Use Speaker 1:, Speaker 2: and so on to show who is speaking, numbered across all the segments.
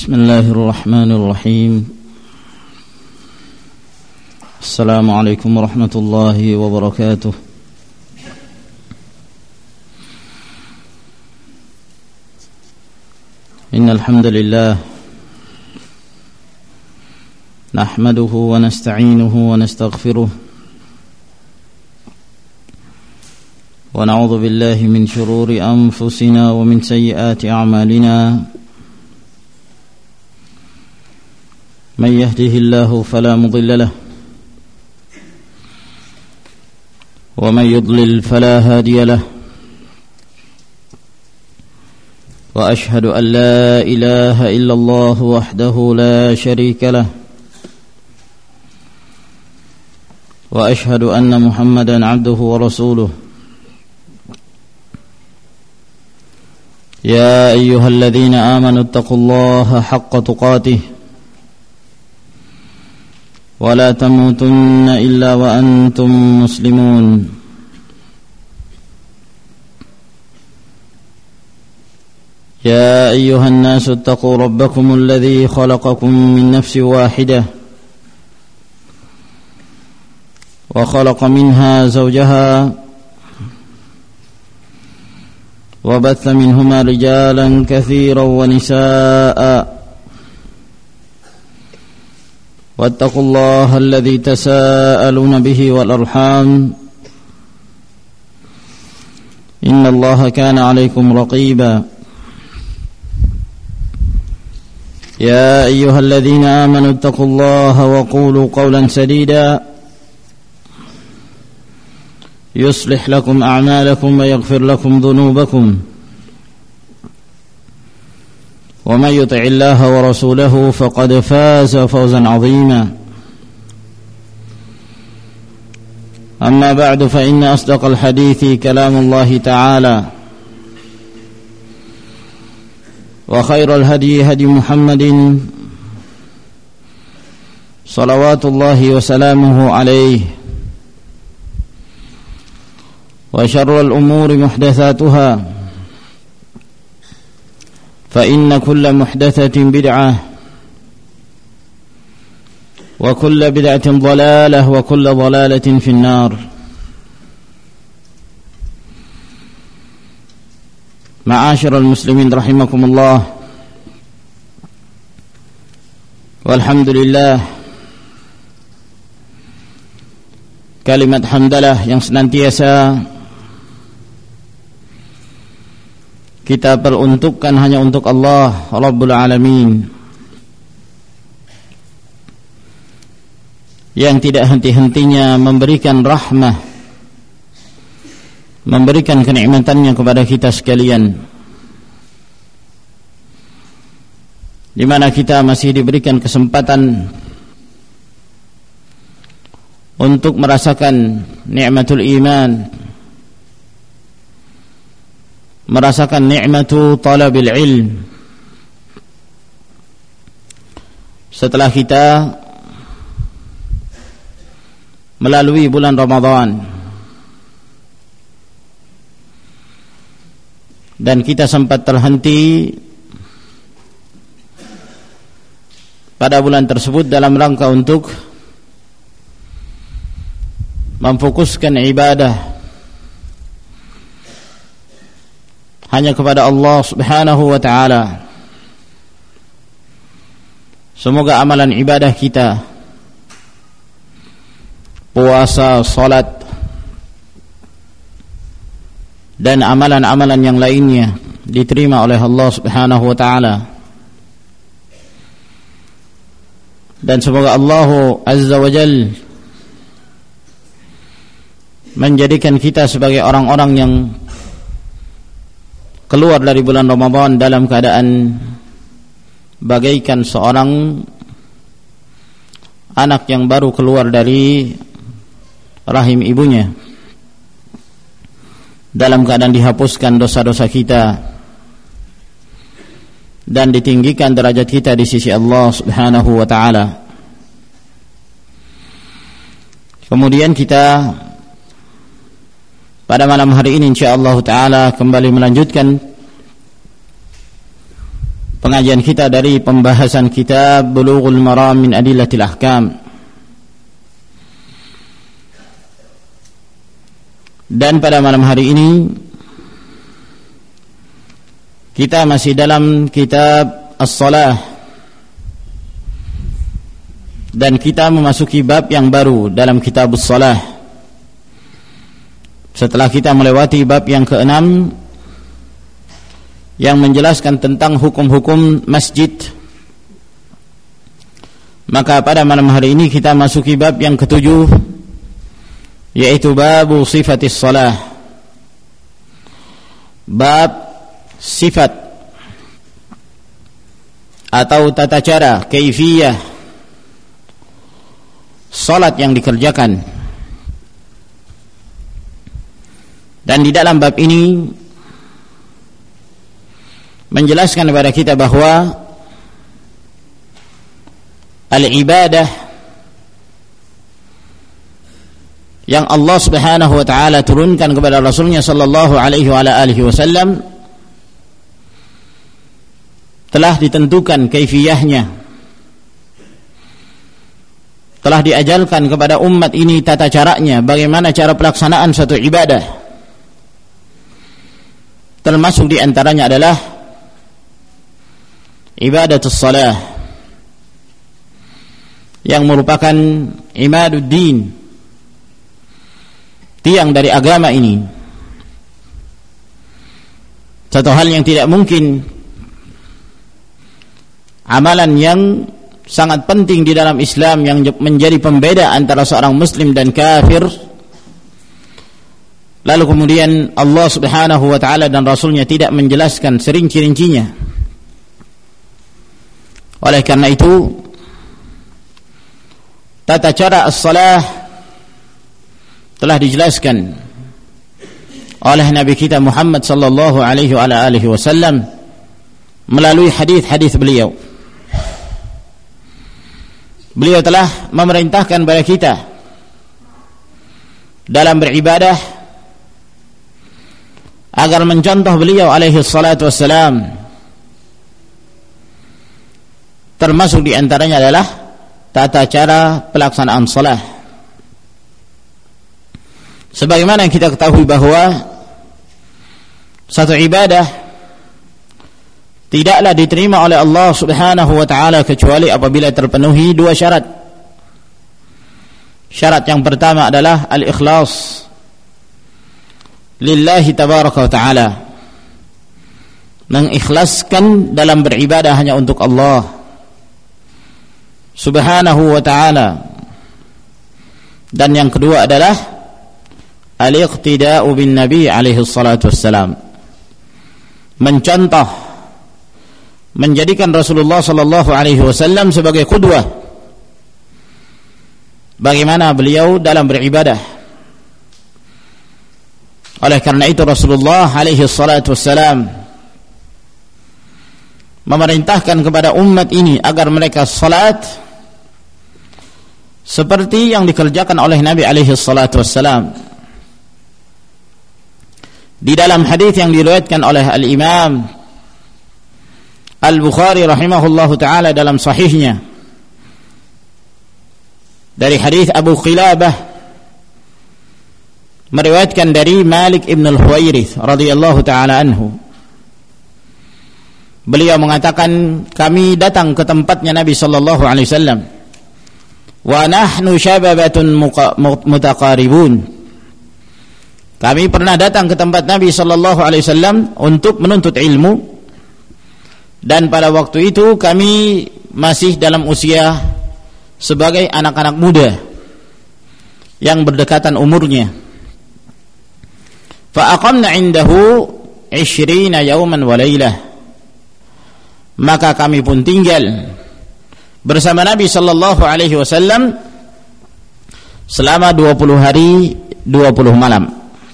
Speaker 1: Bismillahirrahmanirrahim. Assalamualaikum warahmatullahi wabarakatuh. Innal hamdalillah nahmaduhu wa nasta'inuhu wa nastaghfiruh wa na'udzu billahi min shururi anfusina wa min sayyiati a'malina. من يهده الله فلا مضل له ومن يضلل فلا هادي له وأشهد أن لا إله إلا الله وحده لا شريك له وأشهد أن محمدا عبده ورسوله. يا أيها الذين آمنوا اتقوا الله حق تقاته ولا تموتن إلا وأنتم مسلمون. يا أيها الناس اتقوا ربكم الذي خلقكم من نفس واحدة وخلق منها زوجها وبث منهما رجالا كثيرا ونساء واتقوا الله الذي تساءلون به والأرحام إن الله كان عليكم رقيبا. يا أيها الذين آمنوا اتقوا الله وقولوا قولا سديدا يصلح لكم أعمالكم ويغفر لكم ذنوبكم ومن يطع الله ورسوله فقد فاز فوزا عظيما. أما بعد فإن أصدق الحديث كلام الله تعالى وخير الهدي هدي محمد صلوات الله وسلامه عليه وشر الأمور محدثاتها فإن كل محدثة بدعة وكل بدعة ضلالة وكل ضلالة في النار. معاشر المسلمين رحمكم الله. والحمد لله, kalimat hamdalah yang senantiasa kita peruntukkan hanya untuk Allah Rabbul Alamin, yang tidak henti-hentinya memberikan rahmah, memberikan kenikmatannya kepada kita sekalian, di mana kita masih diberikan kesempatan untuk merasakan nikmatul iman, merasakan nikmatu talabil ilm. Setelah kita melalui bulan Ramadan dan kita sempat terhenti pada bulan tersebut dalam rangka untuk memfokuskan ibadah hanya kepada Allah Subhanahu wa ta'ala. Semoga amalan ibadah kita, puasa, salat, dan amalan-amalan yang lainnya diterima oleh Allah Subhanahu wa ta'ala. Dan semoga Allah Azza wa Jalla menjadikan kita sebagai orang-orang yang keluar dari bulan Ramadan dalam keadaan bagaikan seorang anak yang baru keluar dari rahim ibunya, dalam keadaan dihapuskan dosa-dosa kita dan ditinggikan derajat kita di sisi Allah Subhanahu wa ta'ala. Kemudian kita pada malam hari ini insyaallah ta'ala kembali melanjutkan pengajian kita dari pembahasan kitab Bulughul Maram min Adillatil Ahkam. Dan pada malam hari ini kita masih dalam kitab As-Salah, dan kita memasuki bab yang baru dalam kitab As-Salah setelah kita melewati bab yang ke-6 yang menjelaskan tentang hukum-hukum masjid. Maka pada malam hari ini kita masuki bab yang ke-7, yaitu babu sifatis salah, bab sifat atau tata cara, kaifiyah salat yang dikerjakan. Dan di dalam bab ini menjelaskan kepada kita bahwa al-ibadah yang Allah Subhanahu wa taala turunkan kepada Rasulnya sallallahu alaihi wa alihi wasallam telah ditentukan kaifiyahnya, telah diajarkan kepada umat ini tata caranya, bagaimana cara pelaksanaan suatu ibadah. Termasuk di antaranya adalah ibadatus salah, yang merupakan imaduddin, tiang dari agama ini. Satu hal yang tidak mungkin, amalan yang sangat penting di dalam Islam yang menjadi pembeda antara seorang muslim dan kafir, lalu kemudian Allah Subhanahu wa taala dan Rasulnya tidak menjelaskan serinci-rincinya. Oleh karena itu, tata cara as-salah telah dijelaskan oleh Nabi kita Muhammad sallallahu alaihi wa alihi wasallam melalui hadis-hadis beliau. Beliau telah memerintahkan kepada kita dalam beribadah agar mencontoh beliau alaihi salatu wassalam. Termasuk di antaranya adalah tata cara pelaksanaan salat. Sebagaimana yang kita ketahui bahwa satu ibadah tidaklah diterima oleh Allah Subhanahu wa taala kecuali apabila terpenuhi dua syarat. Syarat yang pertama adalah al-ikhlas lillahi tabaraka wa taala, mengikhlaskan dalam beribadah hanya untuk Allah Subhanahu wa ta'ala. Dan yang kedua adalah al-iqtida'u bin Nabi alaihi salatu wassalam, mencontoh, menjadikan Rasulullah sallallahu alaihi wasallam sebagai qudwah bagaimana beliau dalam beribadah. Oleh karena itu Rasulullah alaihi salatu wassalam memerintahkan kepada umat ini agar mereka salat seperti yang dikerjakan oleh Nabi alaihi salatu wassalam. Di dalam hadis yang diriwayatkan oleh Al-Imam Al-Bukhari rahimahullahu taala dalam sahihnya dari hadis Abu Qilabah, meriwayatkan dari Malik ibn al-Huwairith radhiyallahu taala anhu, beliau mengatakan, kami datang ke tempatnya Nabi sallallahu alaihi wasallam wa nahnu syababatun mutaqaribun. Kami pernah datang ke tempat Nabi sallallahu alaihi wasallam untuk menuntut ilmu, dan pada waktu itu kami masih dalam usia sebagai anak-anak muda yang berdekatan umurnya. Fa aqamna indahu 20 yawman wa lailah. Maka kami pun tinggal bersama Nabi sallallahu alaihi wasallam selama 20 hari 20 malam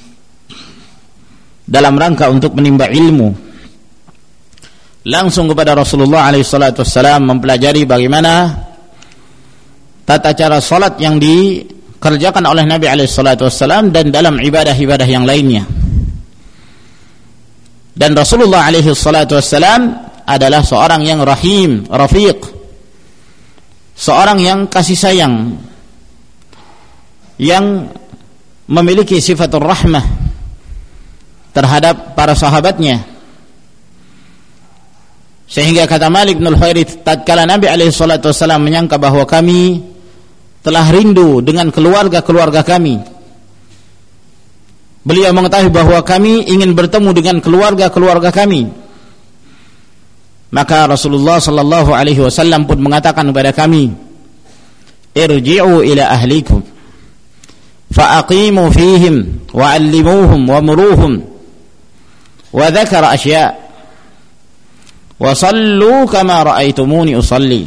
Speaker 1: dalam rangka untuk menimba ilmu langsung kepada Rasulullah alaihi salatu wassalam, mempelajari bagaimana tata cara salat yang dikerjakan oleh Nabi alaihi salatu wassalam dan dalam ibadah-ibadah yang lainnya. Dan Rasulullah alaihi salatu wassalam adalah seorang yang rahim, rafiq, seorang yang kasih sayang, yang memiliki sifatul rahmah terhadap para sahabatnya. Sehingga kata Malik bin Al-Huwairits, tatkala Nabi alaihi salatu wasallam menyangka bahwa kami telah rindu dengan keluarga-keluarga kami, beliau mengetahui bahwa kami ingin bertemu dengan keluarga-keluarga kami, maka Rasulullah sallallahu alaihi wasallam pun mengatakan kepada kami, irji'u ila ahlikum fa'aqimu fihim wa'allimuhum wa muruhum wa dzakara asya' wa sallu kama ra'aitumuni usalli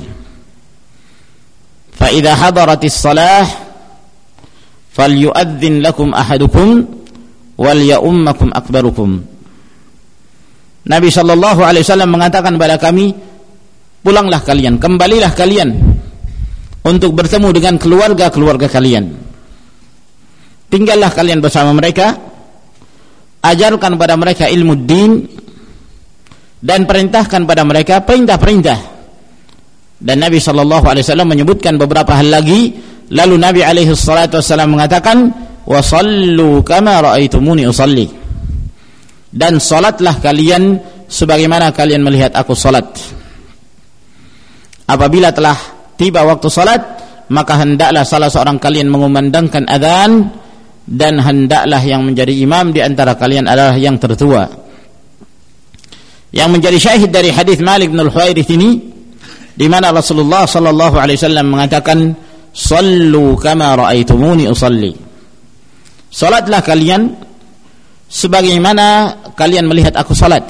Speaker 1: fa idza hadaratis salah falyu'adzin lakum ahadukum wal ya'ummakum akbarukum. Nabi sallallahu alaihi wasallam mengatakan kepada kami, pulanglah kalian, kembalilah kalian untuk bertemu dengan keluarga-keluarga kalian. Tinggallah kalian bersama mereka, ajarkan pada mereka ilmu din, dan perintahkan pada mereka perintah-perintah. Dan Nabi sallallahu alaihi wasallam menyebutkan beberapa hal lagi. Lalu Nabi alaihi salatu wasallam mengatakan, wa sallu kama ra'aitumuni usalli, dan salatlah kalian sebagaimana kalian melihat aku salat. Apabila telah tiba waktu salat, maka hendaklah salah seorang kalian mengumandangkan adzan, dan hendaklah yang menjadi imam di antara kalian adalah yang tertua. Yang menjadi syahid dari hadis Malik bin Al-Huwairits ini, di mana Rasulullah sallallahu alaihi wasallam mengatakan, sallu kama ra'aitumuni usalli, salatlah kalian sebagaimana kalian melihat aku salat.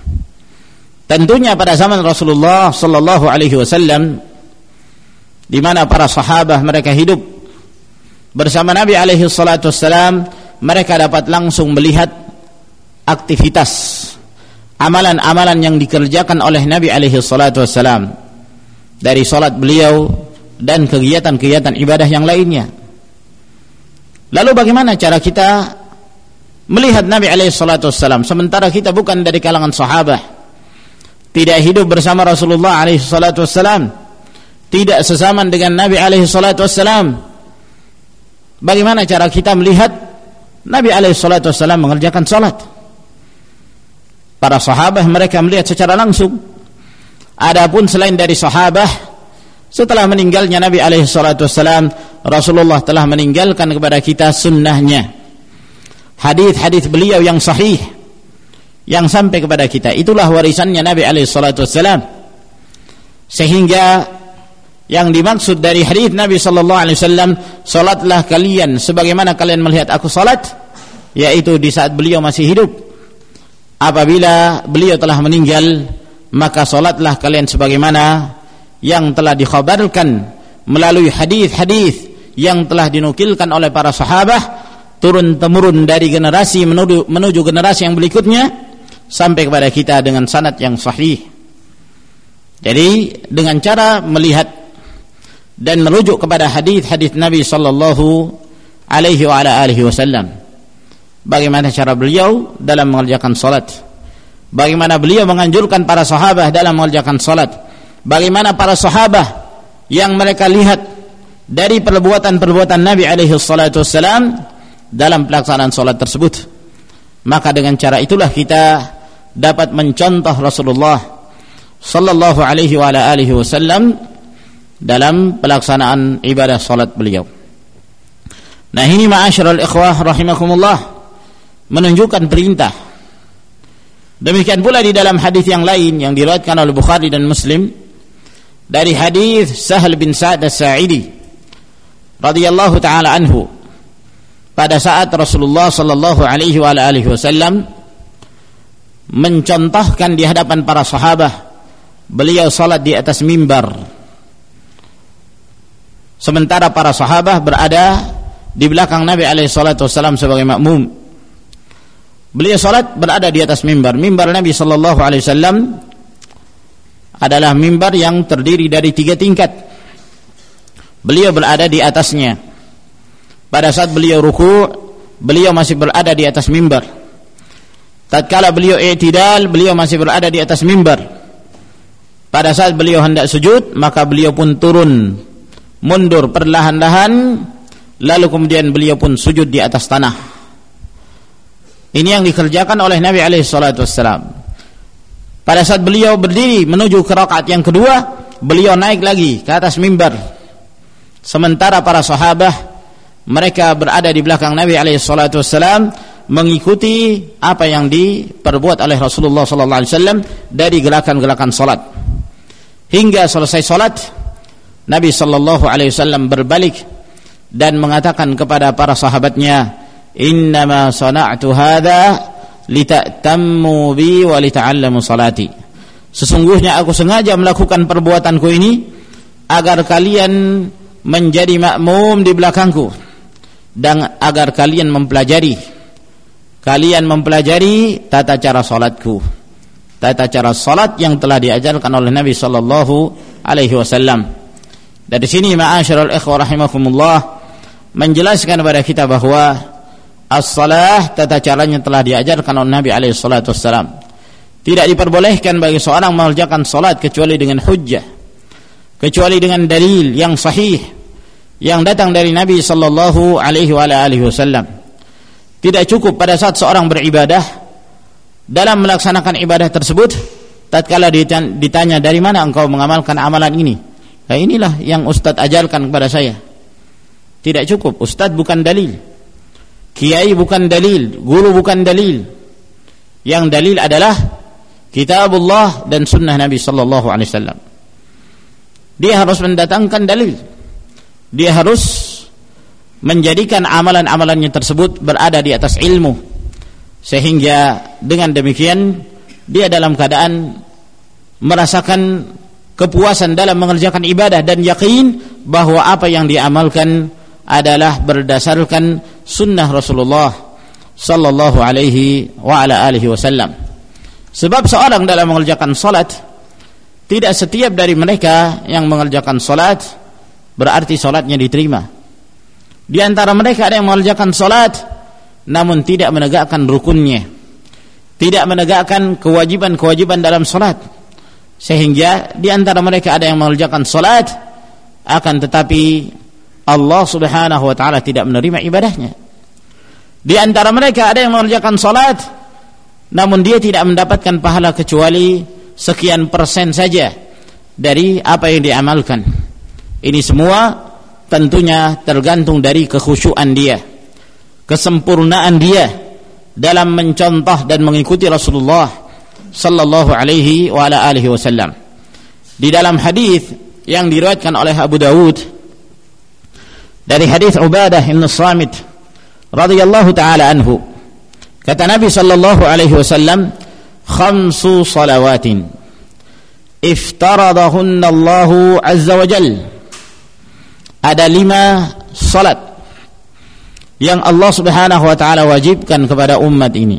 Speaker 1: Tentunya pada zaman Rasulullah sallallahu alaihi wasallam, di mana para sahabat mereka hidup bersama Nabi alaihi salatu wassalam, mereka dapat langsung melihat aktivitas amalan-amalan yang dikerjakan oleh Nabi alaihi salatu wassalam, dari salat beliau dan kegiatan-kegiatan ibadah yang lainnya. Lalu bagaimana cara kita melihat Nabi alaihi salatu wassalam sementara kita bukan dari kalangan sahabat, tidak hidup bersama Rasulullah alaihi salatu wassalam, tidak sezaman dengan Nabi alaihi salatu wassalam? Bagaimana cara kita melihat Nabi alaihi salatu wassalam mengerjakan salat? Para sahabat mereka melihat secara langsung. Adapun selain dari sahabat, setelah meninggalnya Nabi alaihi salatu wassalam, Rasulullah telah meninggalkan kepada kita sunnahnya, hadis-hadis beliau yang sahih yang sampai kepada kita. Itulah warisannya Nabi alaihi salatu wassalam. Sehingga yang dimaksud dari hadis Nabi sallallahu alaihi wasallam, salatlah kalian sebagaimana kalian melihat aku salat, yaitu di saat beliau masih hidup. Apabila beliau telah meninggal, maka salatlah kalian sebagaimana yang telah dikhabarkan melalui hadis-hadis yang telah dinukilkan oleh para sahabat turun temurun dari generasi menuju generasi yang berikutnya sampai kepada kita dengan sanad yang sahih. Jadi dengan cara melihat dan merujuk kepada hadis-hadis Nabi sallallahu alaihi wa ala alihi wasallam, bagaimana cara beliau dalam mengerjakan salat, bagaimana beliau menganjurkan para sahabat dalam mengerjakan salat, bagaimana para sahabat yang mereka lihat dari perbuatan-perbuatan Nabi alaihi salatu wassalam dalam pelaksanaan salat tersebut. Maka dengan cara itulah kita dapat mencontoh Rasulullah sallallahu alaihi wa ala alihi wasallam dalam pelaksanaan ibadah salat beliau. Nah, ini ma'asyiral ikhwah rahimakumullah menunjukkan perintah. Demikian pula di dalam hadis yang lain yang diriwayatkan oleh Bukhari dan Muslim dari hadis Sahal bin Sa'd As-Sa'idi radhiyallahu taala anhu, pada saat Rasulullah sallallahu alaihi wa alihi wasallam mencontohkan di hadapan para sahabat, beliau salat di atas mimbar sementara para sahabat berada di belakang Nabi alaihi salatu wasallam sebagai makmum. Beliau salat berada di atas mimbar. Mimbar Nabi sallallahu alaihi wasallam adalah mimbar yang terdiri dari 3 tingkat. Beliau berada di atasnya. Pada saat beliau ruku', beliau masih berada di atas mimbar. Tatkala beliau i'tidal, beliau masih berada di atas mimbar. pada saat beliau hendak sujud, maka beliau pun turun mundur perlahan-lahan, lalu kemudian beliau pun sujud di atas tanah. Ini yang dikerjakan oleh Nabi alaihi salatu wassalam. Pada saat beliau berdiri menuju ke rakaat yang kedua, beliau naik lagi ke atas mimbar. Sementara para sahabat mereka berada di belakang Nabi alaihi salatu wassalam, mengikuti apa yang diperbuat oleh Rasulullah sallallahu alaihi wasallam dari gerakan-gerakan salat. Hingga selesai salat, Nabi sallallahu alaihi wasallam berbalik dan mengatakan kepada para sahabatnya, "Innama sana'tu hadza lita'tammu bi wa lita'allamu salati." Sesungguhnya aku sengaja melakukan perbuatanku ini agar kalian menjadi makmum di belakangku dan agar kalian mempelajari tata cara salatku, tata cara salat yang telah diajarkan oleh Nabi sallallahu alaihi wasallam. Dari sini ma'asyiral ikhwah rahimakumullah menjelaskan kepada kita bahwa as-salah tata caranya telah diajarkan oleh Nabi alaihi salatu wassalam. Tidak diperbolehkan bagi seorang mengerjakan salat kecuali dengan hujjah, kecuali dengan dalil yang sahih yang datang dari Nabi sallallahu alaihi wasallam. Tidak cukup pada saat seorang beribadah, dalam melaksanakan ibadah tersebut, tatkala ditanya dari mana engkau mengamalkan amalan ini, nah inilah yang Ustadz ajarkan kepada saya. Tidak cukup. Ustadz bukan dalil, kiai bukan dalil, guru bukan dalil. Yang dalil adalah kitabullah dan sunnah Nabi sallallahu alaihi wasallam. Dia harus mendatangkan dalil. Dia harus menjadikan amalan-amalannya tersebut berada di atas ilmu, sehingga dengan demikian dia dalam keadaan merasakan kepuasan dalam mengerjakan ibadah dan yakin bahwa apa yang diamalkan adalah berdasarkan sunnah Rasulullah sallallahu alaihi wa ala alihi wasallam. Sebab seorang dalam mengerjakan salat, tidak setiap dari mereka yang mengerjakan salat berarti salatnya diterima. Di antara mereka ada yang mengerjakan salat namun tidak menegakkan rukunnya, tidak menegakkan kewajiban-kewajiban dalam salat, sehingga di antara mereka ada yang mengerjakan salat akan tetapi Allah Subhanahu wa taala tidak menerima ibadahnya. Di antara mereka ada yang mengerjakan salat namun dia tidak mendapatkan pahala kecuali sekian persen saja dari apa yang diamalkan. Ini semua tentunya tergantung dari kekhusyuan dia, kesempurnaan dia dalam mencontoh dan mengikuti Rasulullah sallallahu alaihi wa ala alihi wasallam. Di dalam hadis yang diriwayatkan oleh Abu Dawud dari hadis Ubadah bin Samit radhiyallahu taala anhu, kata Nabi sallallahu alaihi wasallam, "Khamsu salawatin iftaradahunna Allahu azza wa jalla." Ada 5 salat yang Allah Subhanahu wa taala wajibkan kepada umat ini.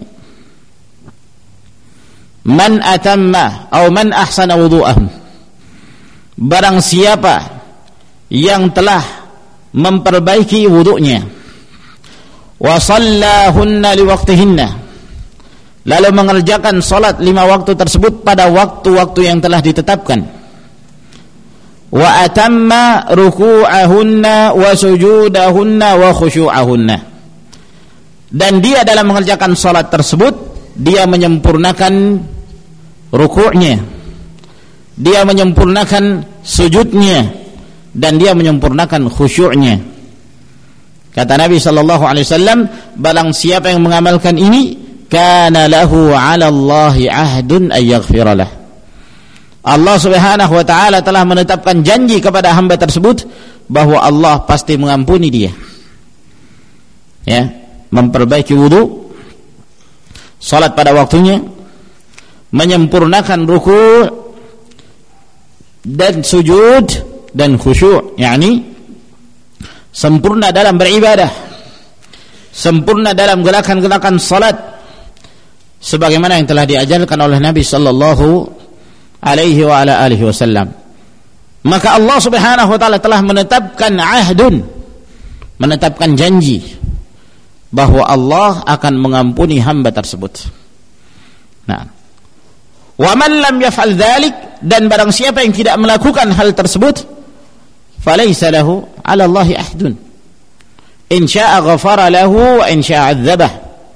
Speaker 1: Man atamma atau man ahsana wudu'ahu, barang siapa yang telah memperbaiki wudu'nya, wa shallahunna liwaqtihinna, lalu mengerjakan salat 5 waktu tersebut pada waktu-waktu yang telah ditetapkan, wa atamma ruku'ahunna wa sujudahunna wa khusyu'ahunna, dan dia dalam mengerjakan salat tersebut dia menyempurnakan ruku'nya, dia menyempurnakan sujudnya, dan dia menyempurnakan khusyu'nya. Kata Nabi sallallahu alaihi wasallam, barang siapa yang mengamalkan ini, kana lahu 'ala Allahi 'ahdun ay yaghfira lahu, Allah Subhanahu wa taala telah menetapkan janji kepada hamba tersebut bahwa Allah pasti mengampuni dia. Ya, memperbaiki wudu, salat pada waktunya, menyempurnakan ruku' dan sujud dan khusyuk, yakni sempurna dalam beribadah, sempurna dalam gerakan-gerakan salat sebagaimana yang telah diajarkan oleh Nabi sallallahu alaihi wa ala alihi wasallam. Maka Allah Subhanahu wa taala telah menetapkan ahdun, menetapkan janji bahwa Allah akan mengampuni hamba tersebut. Nah, wa man lam yaf'al dzalik, dan barang siapa yang tidak melakukan hal tersebut, falaysa lahu 'ala Allahi ahdun. In syaa'a ghafara lahu wa in syaa'a 'adzabah.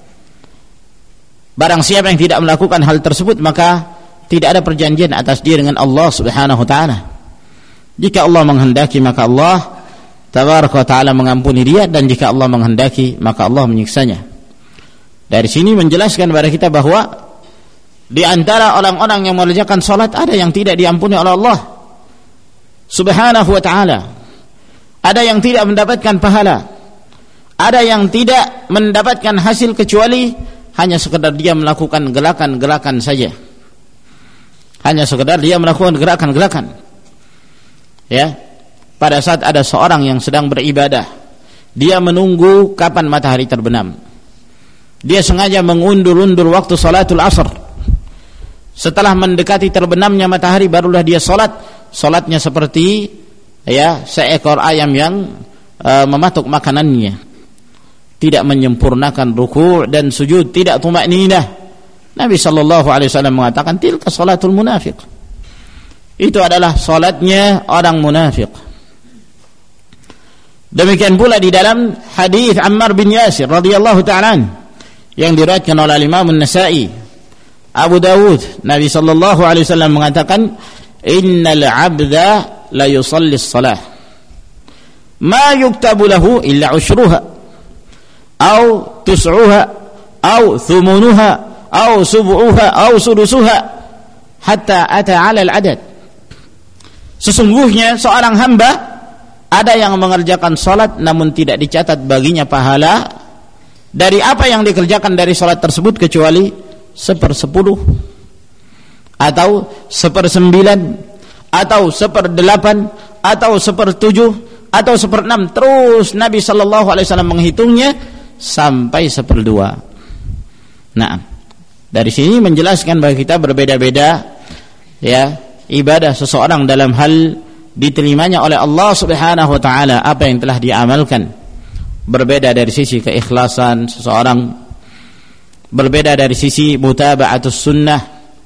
Speaker 1: Barang siapa yang tidak melakukan hal tersebut, maka tidak ada perjanjian atas dia dengan Allah Subhanahu wa taala. Jika Allah menghendaki, maka Allah tabaraka wa taala mengampuni dia, dan jika Allah menghendaki, maka Allah menyiksanya. Dari sini menjelaskan kepada kita bahwa di antara orang-orang yang mengerjakan salat ada yang tidak diampuni oleh Allah Subhanahu wa taala. Ada yang tidak mendapatkan pahala. Ada yang tidak mendapatkan hasil kecuali hanya sekedar dia melakukan gerakan-gerakan saja. Hanya sekedar dia melakukan gerakan-gerakan. Ya. Pada saat ada seorang yang sedang beribadah, dia menunggu kapan matahari terbenam. Dia sengaja mengundur-undur waktu salatul asr. Setelah mendekati terbenamnya matahari barulah dia salat. Salatnya seperti ya seekor ayam yang mematuk makanannya. Tidak menyempurnakan ruku' dan sujud, tidak tumakninah. Nabi sallallahu alaihi wasallam mengatakan tilka salatul munafiq. Itu adalah salatnya orang munafik. Demikian pula di dalam hadis Ammar bin Yasir radhiyallahu ta'ala yang diriwayatkan oleh Imam An-Nasa'i, Abu Dawud, Nabi sallallahu alaihi wasallam mengatakan innal 'abda la yusalli as-salah ma yuktabu lahu illa ushruha aw tus'uha aw thumunuha aw sub'uha aw sudusuha hatta ata 'ala al-'adad. Sesungguhnya seorang hamba ada yang mengerjakan salat namun tidak dicatat baginya pahala dari apa yang dikerjakan dari salat tersebut kecuali 1/10 atau 1/9 atau 1/8 atau 1/7 atau 1/6. Terus Nabi sallallahu alaihi wasallam menghitungnya sampai 1/2. Nah, dari sini menjelaskan bahwa kita berbeda-beda ya ibadah seseorang dalam hal diterimanya oleh Allah Subhanahu wa taala apa yang telah diamalkan. Berbeda dari sisi keikhlasan seseorang, berbeda dari sisi mutaba'atus sunnah.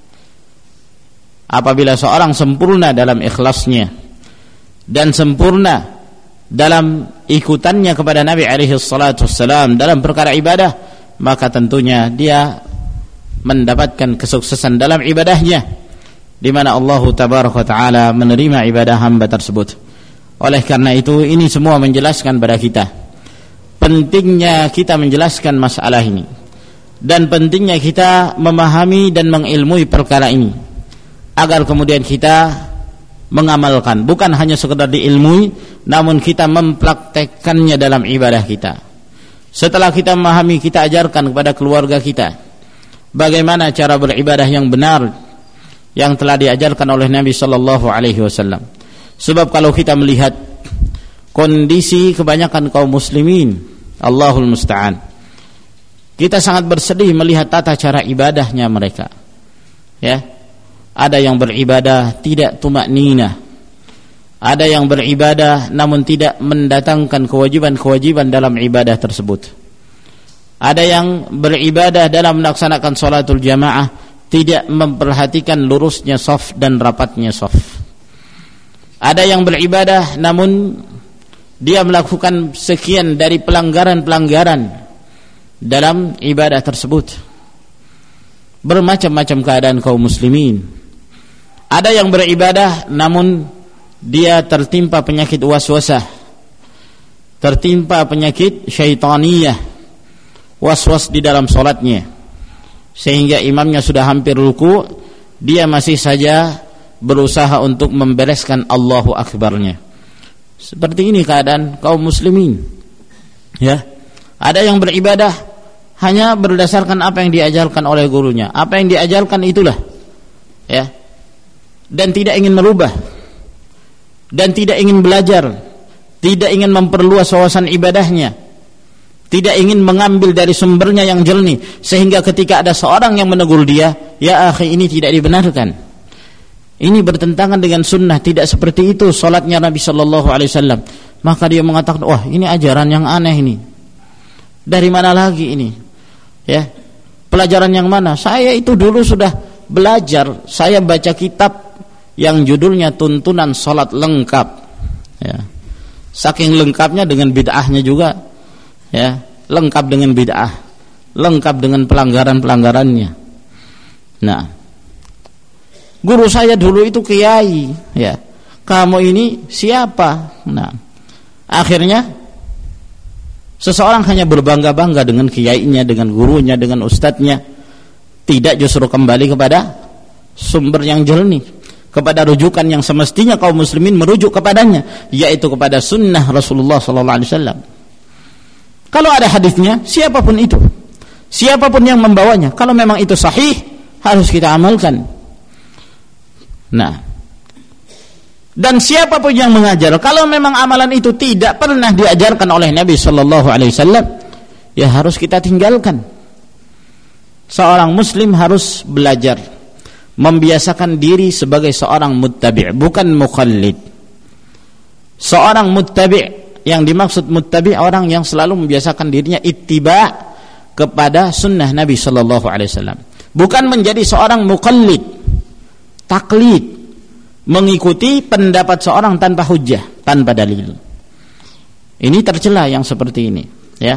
Speaker 1: Apabila seorang sempurna dalam ikhlasnya dan sempurna dalam ikutannya kepada Nabi alaihi salatu wassalam dalam perkara ibadah, maka tentunya dia mendapatkan kesuksesan dalam ibadahnya, di mana Allah tabaraka wa taala menerima ibadah hamba tersebut. Oleh karena itu, ini semua menjelaskan kepada kita pentingnya kita menjelaskan masalah ini, dan pentingnya kita memahami dan mengilmui perkara ini agar kemudian kita mengamalkan, bukan hanya sekedar diilmui, namun kita mempraktekkannya dalam ibadah kita. Setelah kita memahami, kita ajarkan kepada keluarga kita bagaimana cara beribadah yang benar yang telah diajarkan oleh Nabi sallallahu alaihi wasallam. Sebab kalau kita melihat kondisi kebanyakan kaum muslimin, Allahul musta'an, kita sangat bersedih melihat tata cara ibadahnya mereka. Ya, ada yang beribadah tidak tumakninah, ada yang beribadah namun tidak mendatangkan kewajiban-kewajiban dalam ibadah tersebut. Ada yang beribadah dalam melaksanakan salatul jamaah tidak memperhatikan lurusnya shaf dan rapatnya shaf. Ada yang beribadah namun dia melakukan sekian dari pelanggaran-pelanggaran dalam ibadah tersebut. Bermacam-macam keadaan kaum muslimin. Ada yang beribadah namun dia tertimpa penyakit waswasah, tertimpa penyakit syaitaniyah, waswas di dalam salatnya, sehingga imamnya sudah hampir ruku, dia masih saja berusaha untuk membereskan Allahu Akbarnya. Seperti ini keadaan kaum muslimin. Ya, ada yang beribadah hanya berdasarkan apa yang diajarkan oleh gurunya, apa yang diajarkan itulah, ya, dan tidak ingin merubah, dan tidak ingin belajar, tidak ingin memperluas wawasan ibadahnya, tidak ingin mengambil dari sumbernya yang jernih, sehingga ketika ada seorang yang menegur dia, ya akhi, ini tidak dibenarkan, ini bertentangan dengan sunnah, tidak seperti itu salatnya Nabi sallallahu alaihi wasallam, maka dia mengatakan, wah, ini ajaran yang aneh ini, dari mana lagi ini, ya, pelajaran yang mana? Saya itu dulu sudah belajar, saya baca kitab yang judulnya Tuntunan Salat Lengkap, ya. Saking lengkapnya dengan bid'ahnya juga, ya, lengkap dengan bid'ah, lengkap dengan pelanggaran-pelanggarannya. Nah, guru saya dulu itu kiai, ya. Kamu ini siapa? Nah, akhirnya seseorang hanya berbangga-bangga dengan kiainya, dengan gurunya, dengan ustadznya, tidak justru kembali kepada sumber yang jernih, kepada rujukan yang semestinya kaum muslimin merujuk kepadanya, yaitu kepada sunnah Rasulullah sallallahu alaihi wasallam. Kalau ada hadisnya, siapapun itu, siapapun yang membawanya, kalau memang itu sahih, harus kita amalkan. Nah, dan siapapun yang mengajar, kalau memang amalan itu tidak pernah diajarkan oleh Nabi sallallahu alaihi wasallam, ya harus kita tinggalkan. Seorang muslim harus belajar membiasakan diri sebagai seorang muttabi', bukan muqallid. Seorang muttabi', yang dimaksud muttabi' orang yang selalu membiasakan dirinya ittiba' kepada sunnah Nabi sallallahu alaihi wasallam, bukan menjadi seorang muqallid, taklid, mengikuti pendapat seorang tanpa hujjah, tanpa dalil. Ini tercela yang seperti ini, ya.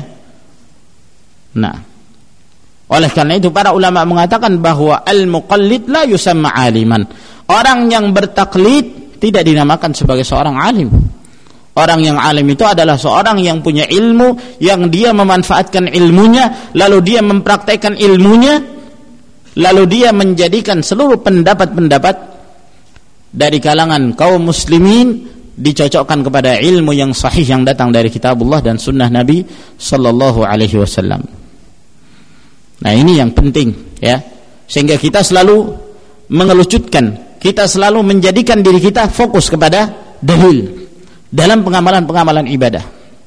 Speaker 1: Nah, oleh karena itu para ulama mengatakan bahwa al-muqallid la yusamma aliman. Orang yang bertaklid tidak dinamakan sebagai seorang alim. Orang yang alim itu adalah seorang yang punya ilmu, yang dia memanfaatkan ilmunya, lalu dia mempraktekkan ilmunya, lalu dia menjadikan seluruh pendapat-pendapat dari kalangan kaum muslimin dicocokkan kepada ilmu yang sahih yang datang dari kitabullah dan sunnah Nabi sallallahu alaihi wasallam. Nah, ini yang penting, ya, sehingga kita selalu mengelucutkan, kita selalu menjadikan diri kita fokus kepada dalil dalam pengamalan-pengamalan ibadah,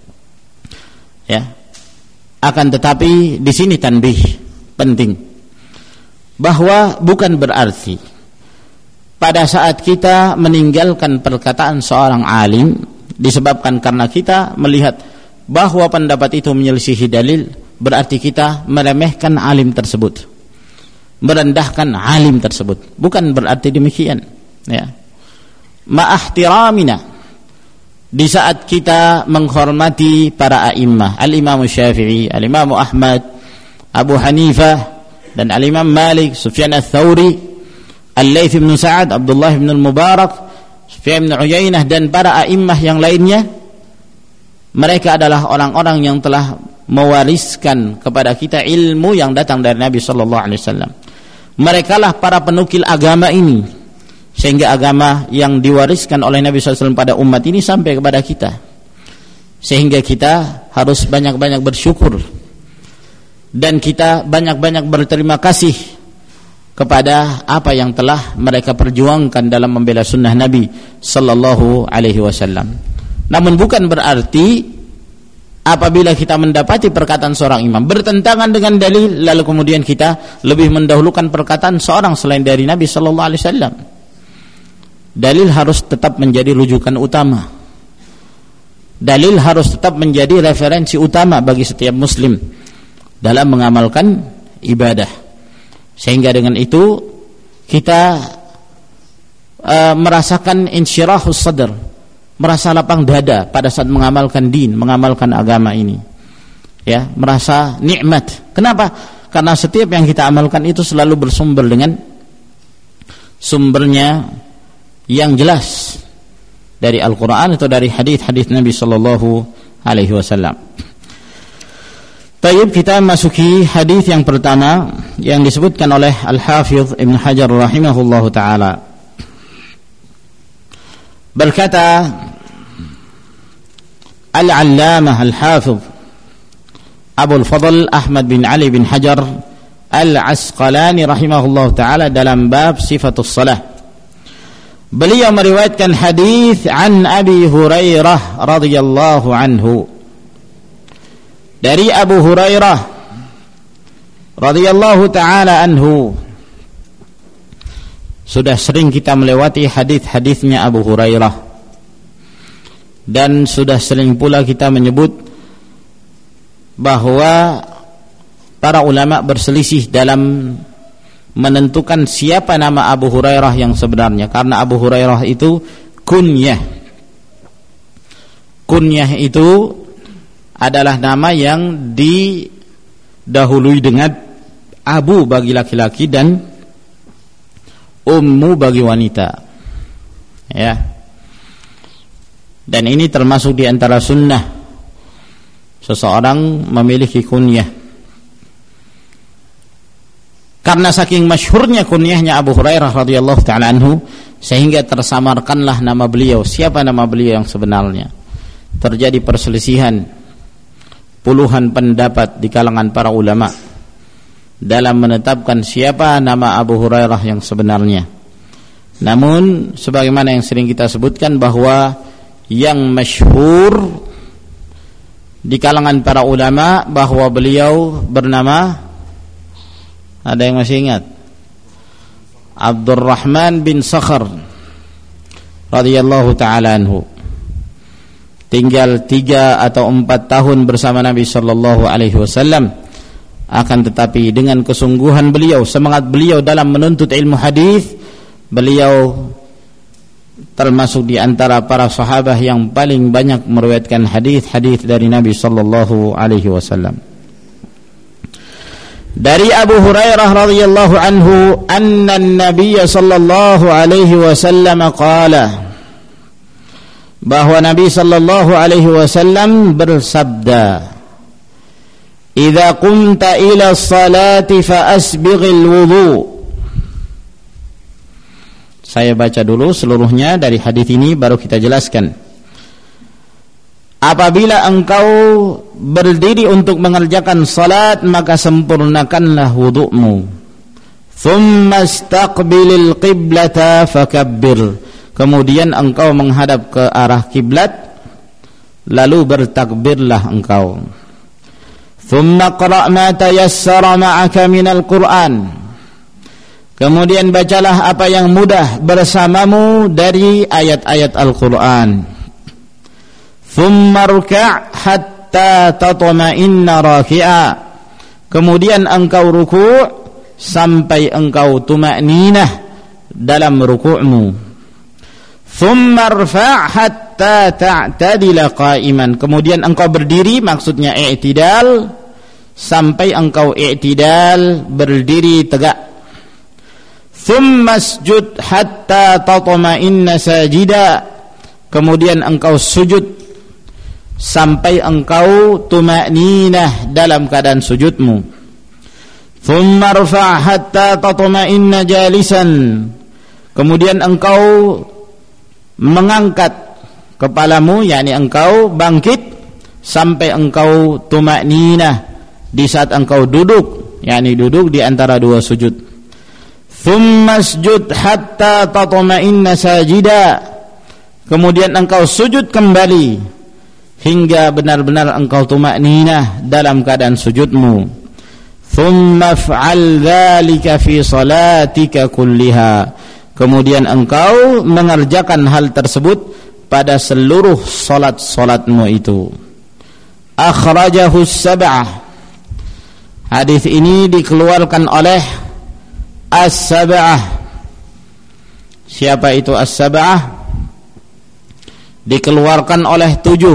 Speaker 1: ya. Akan tetapi di sini tanbih penting, bahwa bukan berarti pada saat kita meninggalkan perkataan seorang alim disebabkan karena kita melihat bahwa pendapat itu menyelisihi dalil, berarti kita meremehkan alim tersebut, merendahkan alim tersebut. Bukan berarti demikian, ya. Ma'ahtiramina, di saat kita menghormati para a'immah, al-Imam Syafi'i, al-Imam Ahmad, Abu Hanifah, dan al-Imam Malik, Sufyan al-Thawri, Al-Layth bin Sa'ad, Abdullah bin Mubarak, Sufyan bin Uyainah, dan para a'immah yang lainnya, mereka adalah orang-orang yang telah mewariskan kepada kita ilmu yang datang dari Nabi sallallahu alaihi wasallam. Merekalah para penukil agama ini, sehingga agama yang diwariskan oleh Nabi sallallahu alaihi wasallam pada umat ini sampai kepada kita. Sehingga kita harus banyak-banyak bersyukur dan kita banyak-banyak berterima kasih kepada apa yang telah mereka perjuangkan dalam membela sunnah Nabi sallallahu alaihi wasallam. Namun bukan berarti apabila kita mendapati perkataan seorang imam bertentangan dengan dalil, lalu kemudian kita lebih mendahulukan perkataan seorang selain dari Nabi sallallahu alaihi wasallam. Dalil harus tetap menjadi rujukan utama. Dalil harus tetap menjadi referensi utama bagi setiap muslim dalam mengamalkan ibadah. Sehingga dengan itu kita merasakan insyirahus sadr, merasa lapang dada pada saat mengamalkan din, mengamalkan agama ini, ya, merasa nikmat. Kenapa? Karena setiap yang kita amalkan itu selalu bersumber dengan sumbernya yang jelas dari Al-Quran atau dari hadis-hadis Nabi sallallahu alaihi wasallam. Tayyib, kita masuki hadis yang pertama yang disebutkan oleh Al-Hafidh Ibn Hajar rahimahullahu taala. Berkata Al-Allamah Al-Hafidh Abu Al-Fadl Ahmad bin Ali bin Hajar Al-Asqalani rahimahullahu taala dalam bab sifatus salah, beliau meriwayatkan hadis an Abi Hurairah radhiyallahu anhu, dari Abu Hurairah radhiyallahu taala anhu. Sudah sering kita melewati hadis-hadisnya Abu Hurairah, dan sudah sering pula kita menyebut bahwa para ulama berselisih dalam menentukan siapa nama Abu Hurairah yang sebenarnya, karena Abu Hurairah itu kunyah. Kunyah itu adalah nama yang didahului dengan Abu bagi laki-laki dan Ummu bagi wanita. Ya. Dan ini termasuk di antara sunnah seseorang memiliki kunyah. Karena saking masyhurnya kunyahnya Abu Hurairah radhiyallahu ta'ala anhu, sehingga tersamarkanlah nama beliau. Siapa nama beliau yang sebenarnya? Terjadi perselisihan puluhan pendapat di kalangan para ulama dalam menetapkan siapa nama Abu Hurairah yang sebenarnya. Namun sebagaimana yang sering kita sebutkan bahwa yang masyhur di kalangan para ulama bahwa beliau bernama, ada yang masih ingat? Abdurrahman bin Sakhar radhiyallahu ta'ala anhu. Tinggal 3 atau 4 tahun bersama Nabi sallallahu alaihi wasallam, akan tetapi dengan kesungguhan beliau, semangat beliau dalam menuntut ilmu hadis, beliau termasuk di antara para sahabat yang paling banyak meriwayatkan hadis-hadis dari Nabi sallallahu alaihi wasallam. Dari Abu Hurairah radhiyallahu anhu, anna an-nabiy sallallahu alaihi wasallam qala, bahwa Nabi sallallahu alaihi wasallam bersabda, "Idza qumta ila sholati fa asbighil wudu." Saya baca dulu seluruhnya dari hadis ini baru kita jelaskan. Apabila engkau berdiri untuk mengerjakan salat, maka sempurnakanlah wudu'mu. Thumma istaqbilil qiblata fakabbir. Kemudian engkau menghadap ke arah kiblat, lalu bertakbirlah engkau. Thumma qra' ma tayassara ma'aka minal Qur'an. Kemudian bacalah apa yang mudah bersamamu dari ayat-ayat Al-Qur'an. Thumma rka' hatta tatma'inna raki'a. Kemudian engkau ruku' sampai engkau tuma'ninah dalam ruku'mu. Thumma rfa' hatta ta'tadila qa'iman. Kemudian engkau berdiri, maksudnya i'tidal, sampai engkau i'tidal berdiri tegak. Thumma asjud hatta tatma'inna sajida. Kemudian engkau sujud sampai engkau tuma'ninah dalam keadaan sujudmu. Thumma rfa' hatta tatma'inna jalisan. Kemudian engkau mengangkat kepalamu, yakni engkau bangkit sampai engkau tuma'ninah di saat engkau duduk, yakni duduk di antara dua sujud. Thumma asjud hatta tatma'inna sajida. Kemudian engkau sujud kembali hingga benar-benar engkau tuma'ninah dalam keadaan sujudmu. Thumma fa'al dzalika fi salatika kulliha. Kemudian engkau mengerjakan hal tersebut pada seluruh solat-solatmu itu. Akhrajahu as-sab'ah. Hadis ini dikeluarkan oleh as-sab'ah. Siapa itu as-sab'ah? Dikeluarkan oleh 7.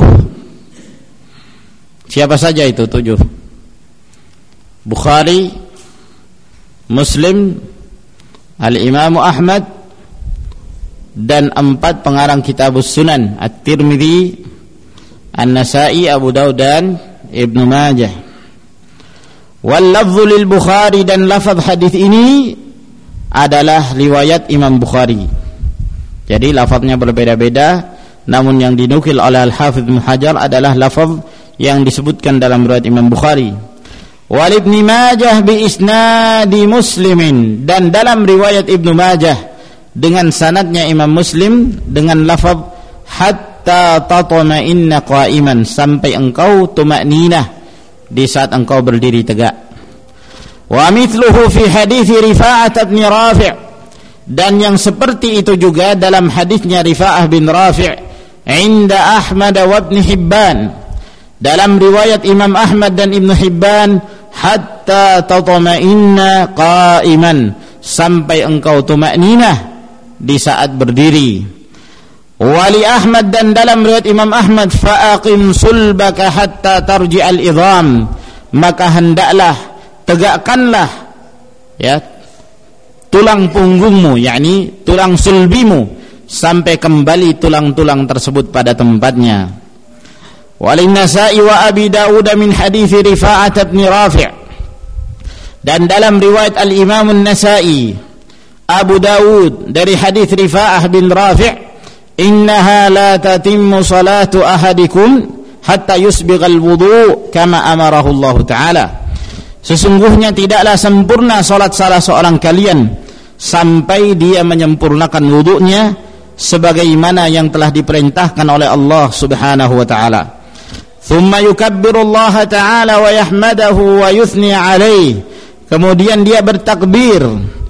Speaker 1: Siapa saja itu 7? Bukhari, Muslim, Al-Imam Ahmad, dan 4 pengarang kitabus sunan, At-Tirmidzi, An-Nasa'i, Abu Daud, dan Ibnu Majah. Wal lafdhu lil Bukhari, dan lafaz hadis ini adalah riwayat Imam Bukhari. Jadi lafaznya berbeda-beda, namun yang dinukil oleh Al-Hafidz Ibnu Hajar adalah lafaz yang disebutkan dalam riwayat Imam Bukhari. Wal Ibnu Majah bi isnadi Muslimin, dan dalam riwayat Ibnu Majah dengan sanadnya Imam Muslim dengan lafaz hatta tatma'inna qa'iman, sampai engkau tuma'ninah di saat engkau berdiri tegak. Wa mithluhu fi hadits Rifa'ah bin Rafi', dan yang seperti itu juga dalam hadisnya Rifa'ah bin Rafi' inda Ahmad wa Ibn Hibban, dalam riwayat Imam Ahmad dan Ibn Hibban, hatta tatma'inna qa'iman, sampai engkau tumakninah di saat berdiri. Wali Ahmad, dan dalam riwayat Imam Ahmad, fa'aqim sulbaka hatta tarji'al idham, maka hendaklah tegakkanlah ya tulang punggungmu, yakni tulang sulbimu, sampai kembali tulang-tulang tersebut pada tempatnya. Walin Nasa'i wa Abi Dawud min hadits Rifa'ah bin Rafi', dan dalam riwayat Al-Imam An-Nasa'i, Abu Dawud dari hadits Rifa'ah bin Rafi', innaha la tatimmu salatu ahadikum hatta yusbighal wudu' kama amarahu Allah Ta'ala. Sesungguhnya tidaklah sempurna salat salah seorang kalian sampai dia menyempurnakan wudu'nya sebagaimana yang telah diperintahkan oleh Allah Subhanahu wa Ta'ala. Thumma yukabbiru Allah Ta'ala wa yahmadahu wa yuthni alaih. Kemudian dia bertakbir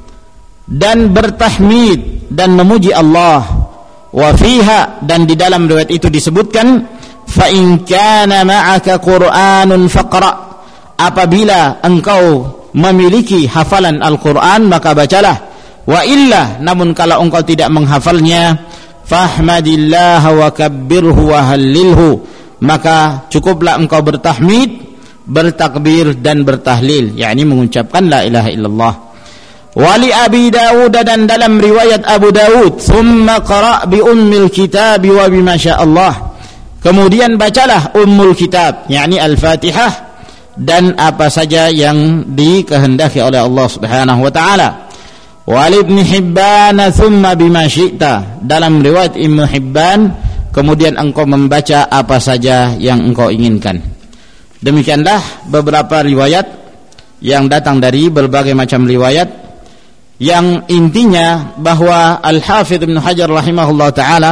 Speaker 1: dan bertahmid dan memuji Allah. Wa fiha, dan di dalam riwayat itu disebutkan, fa in kana ma'aka Qur'anun faqra, apabila engkau memiliki hafalan Al-Qur'an maka bacalah. Wa illa, namun kalau engkau tidak menghafalnya, fahmadillah wa kabbirhu wa hallilhu, maka cukuplah engkau bertahmid, bertakbir dan bertahlil, yakni mengucapkan la ilaha illallah. Wali Abi Dawud, dan dalam riwayat Abu Dawud, thumma qara' bi ummil kitab wa bima sya'allah, kemudian bacalah ummul kitab, yakni Al-Fatihah, dan apa saja yang dikehendaki oleh Allah Subhanahu wa Ta'ala. Wali Ibn Hibban, thumma bima syi'ta, dalam riwayat Ibn Hibban, kemudian engkau membaca apa saja yang engkau inginkan. Demikianlah beberapa riwayat yang datang dari berbagai macam riwayat, yang intinya bahwa Al-Hafidz Ibnu Hajar rahimahullah ta'ala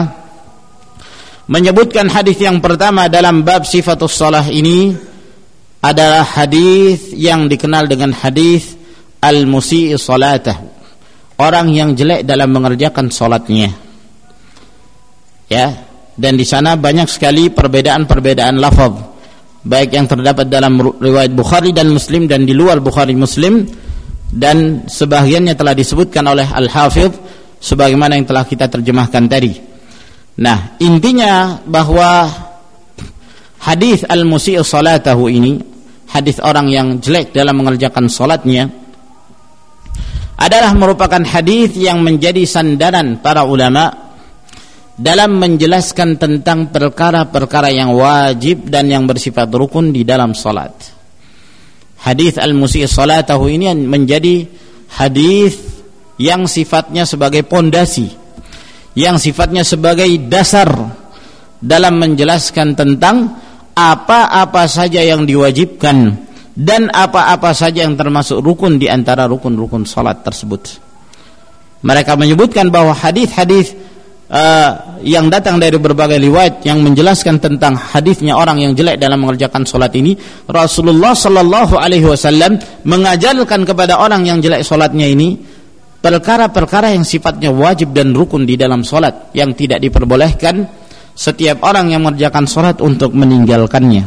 Speaker 1: menyebutkan hadis yang pertama dalam bab sifatus shalah ini adalah hadis yang dikenal dengan hadis al-musii salatahu, orang yang jelek dalam mengerjakan salatnya. Ya, dan di sana banyak sekali perbedaan-perbedaan lafaz, baik yang terdapat dalam riwayat Bukhari dan Muslim dan di luar Bukhari Muslim, dan sebagiannya telah disebutkan oleh Al-Hafidz sebagaimana yang telah kita terjemahkan tadi. Nah, intinya bahwa hadis al-musii salatahu ini, hadis orang yang jelek dalam mengerjakan salatnya, adalah merupakan hadis yang menjadi sandaran para ulama dalam menjelaskan tentang perkara-perkara yang wajib dan yang bersifat rukun di dalam salat. Hadis al-musii salatahu ini menjadi hadis yang sifatnya sebagai pondasi, yang sifatnya sebagai dasar dalam menjelaskan tentang apa-apa saja yang diwajibkan dan apa-apa saja yang termasuk rukun di antara rukun-rukun salat tersebut. Mereka menyebutkan bahwa hadis-hadis yang datang dari berbagai riwayat yang menjelaskan tentang hadisnya orang yang jelek dalam mengerjakan salat ini, Rasulullah sallallahu alaihi wasallam mengajarkan kepada orang yang jelek salatnya ini perkara-perkara yang sifatnya wajib dan rukun di dalam salat, yang tidak diperbolehkan setiap orang yang mengerjakan salat untuk meninggalkannya.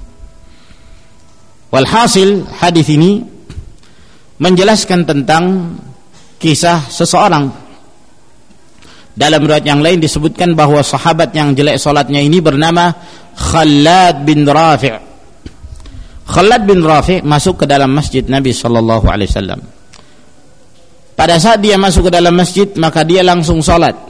Speaker 1: Walhasil, hadis ini menjelaskan tentang kisah seseorang. Dalam riwayat yang lain disebutkan bahwa sahabat yang jelek salatnya ini bernama Khalad bin Rafi'. Khalad bin Rafi' masuk ke dalam masjid Nabi sallallahu alaihi wasallam. Pada saat dia masuk ke dalam masjid, maka dia langsung salat.